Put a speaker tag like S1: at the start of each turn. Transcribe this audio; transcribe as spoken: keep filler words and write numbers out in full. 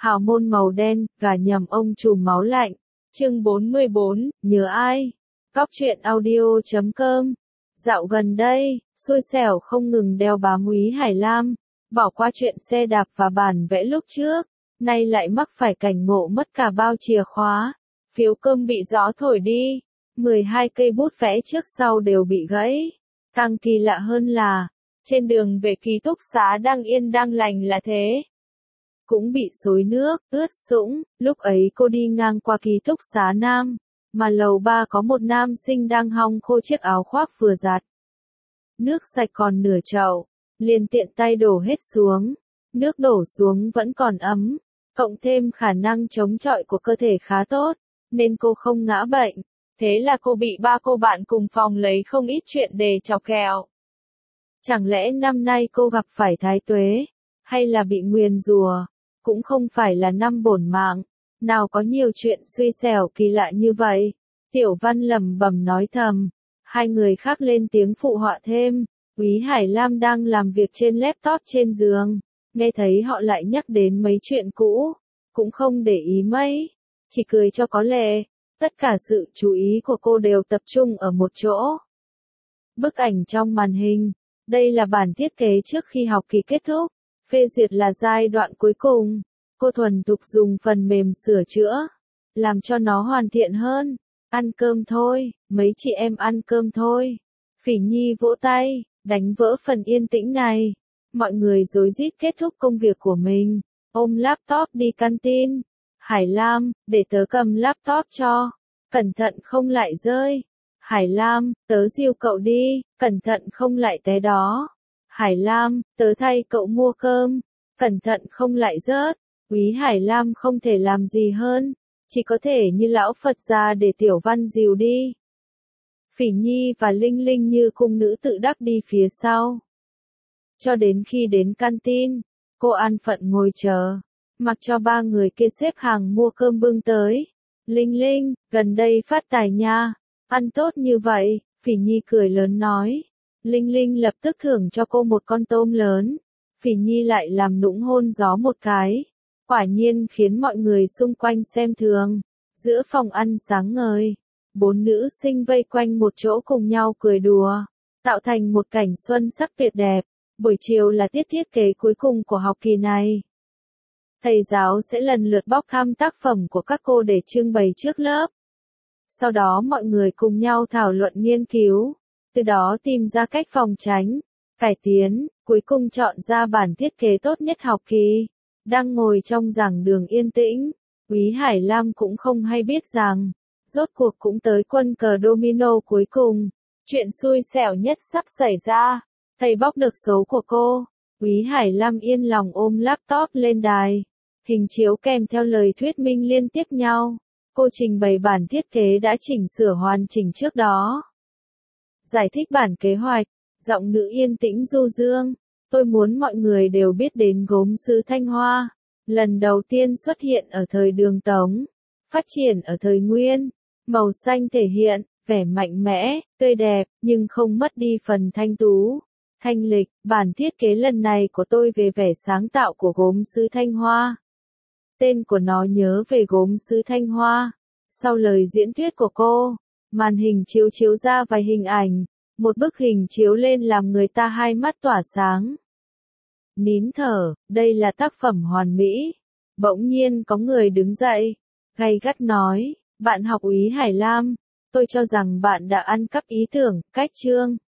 S1: Hào môn màu đen, gà nhầm ông trùm máu lạnh. Chương bốn mươi bốn, nhớ ai? Góc truyện audio chấm com. Dạo gần đây, xui xẻo không ngừng đeo bám Úy Hải Lam, bỏ qua chuyện xe đạp và bản vẽ lúc trước, nay lại mắc phải cảnh ngộ mất cả bao chìa khóa, phiếu cơm bị gió thổi đi, mười hai cây bút vẽ trước sau đều bị gãy. Càng kỳ lạ hơn là, trên đường về ký túc xá đang yên đang lành là thế, cũng bị xối nước, ướt sũng. Lúc ấy cô đi ngang qua ký túc xá nam, mà lầu ba có một nam sinh đang hong khô chiếc áo khoác vừa giặt. Nước sạch còn nửa chậu, liền tiện tay đổ hết xuống. Nước đổ xuống vẫn còn ấm, cộng thêm khả năng chống chọi của cơ thể khá tốt, nên cô không ngã bệnh. Thế là cô bị ba cô bạn cùng phòng lấy không ít chuyện để chọc kẹo. Chẳng lẽ năm nay cô gặp phải thái tuế, hay là bị nguyền rủa? Cũng không phải là năm bổn mạng, nào có nhiều chuyện xui xẻo kỳ lạ như vậy. Tiểu Văn lẩm bẩm nói thầm, hai người khác lên tiếng phụ họa thêm. Úy Hải Lam đang làm việc trên laptop trên giường, nghe thấy họ lại nhắc đến mấy chuyện cũ, cũng không để ý mấy, chỉ cười cho có lệ. Tất cả sự chú ý của cô đều tập trung ở một chỗ. Bức ảnh trong màn hình, đây là bản thiết kế trước khi học kỳ kết thúc, phê duyệt là giai đoạn cuối cùng. Cô thuần thục dùng phần mềm sửa chữa, làm cho nó hoàn thiện hơn. Ăn cơm thôi, mấy chị em ăn cơm thôi. Phỉ Nhi vỗ tay, đánh vỡ phần yên tĩnh này. Mọi người rối rít kết thúc công việc của mình, ôm laptop đi canteen. Hải Lam, để tớ cầm laptop cho, cẩn thận không lại rơi. Hải Lam, tớ dìu cậu đi, cẩn thận không lại té đó. Hải Lam, tớ thay cậu mua cơm, cẩn thận không lại rớt. Úy Hải Lam không thể làm gì hơn, chỉ có thể như lão Phật ra để Tiểu Văn dìu đi. Phỉ Nhi và Linh Linh như cung nữ tự đắc đi phía sau. Cho đến khi đến canteen, cô an phận ngồi chờ, mặc cho ba người kia xếp hàng mua cơm bưng tới. Linh Linh, gần đây phát tài nha, ăn tốt như vậy. Phỉ Nhi cười lớn nói. Linh Linh lập tức thưởng cho cô một con tôm lớn. Phỉ Nhi lại làm nũng hôn gió một cái, quả nhiên khiến mọi người xung quanh xem thường. Giữa phòng ăn sáng ngời, bốn nữ sinh vây quanh một chỗ cùng nhau cười đùa, tạo thành một cảnh xuân sắc tuyệt đẹp. Buổi chiều là tiết thiết kế cuối cùng của học kỳ này. Thầy giáo sẽ lần lượt bóc thăm tác phẩm của các cô để trưng bày trước lớp. Sau đó mọi người cùng nhau thảo luận nghiên cứu, từ đó tìm ra cách phòng tránh, cải tiến, cuối cùng chọn ra bản thiết kế tốt nhất học kỳ. Đang ngồi trong giảng đường yên tĩnh, Úy Hải Lam cũng không hay biết rằng, rốt cuộc cũng tới quân cờ domino cuối cùng. Chuyện xui xẻo nhất sắp xảy ra, thầy bóc được số của cô. Úy Hải Lam yên lòng ôm laptop lên đài, hình chiếu kèm theo lời thuyết minh liên tiếp nhau. Cô trình bày bản thiết kế đã chỉnh sửa hoàn chỉnh trước đó. Giải thích bản kế hoạch, giọng nữ yên tĩnh du dương. Tôi muốn mọi người đều biết đến gốm sứ Thanh Hoa. Lần đầu tiên xuất hiện ở thời Đường Tống, phát triển ở thời Nguyên. Màu xanh thể hiện vẻ mạnh mẽ, tươi đẹp, nhưng không mất đi phần thanh tú, thanh lịch. Bản thiết kế lần này của tôi về vẻ sáng tạo của gốm sứ Thanh Hoa. Tên của nó nhớ về gốm sứ Thanh Hoa. Sau lời diễn thuyết của cô, màn hình chiếu chiếu ra vài hình ảnh. Một bức hình chiếu lên làm người ta hai mắt tỏa sáng. Nín thở, đây là tác phẩm hoàn mỹ. Bỗng nhiên có người đứng dậy, gay gắt nói, bạn học Úy Hải Lam, tôi cho rằng bạn đã ăn cắp ý tưởng, cách chương,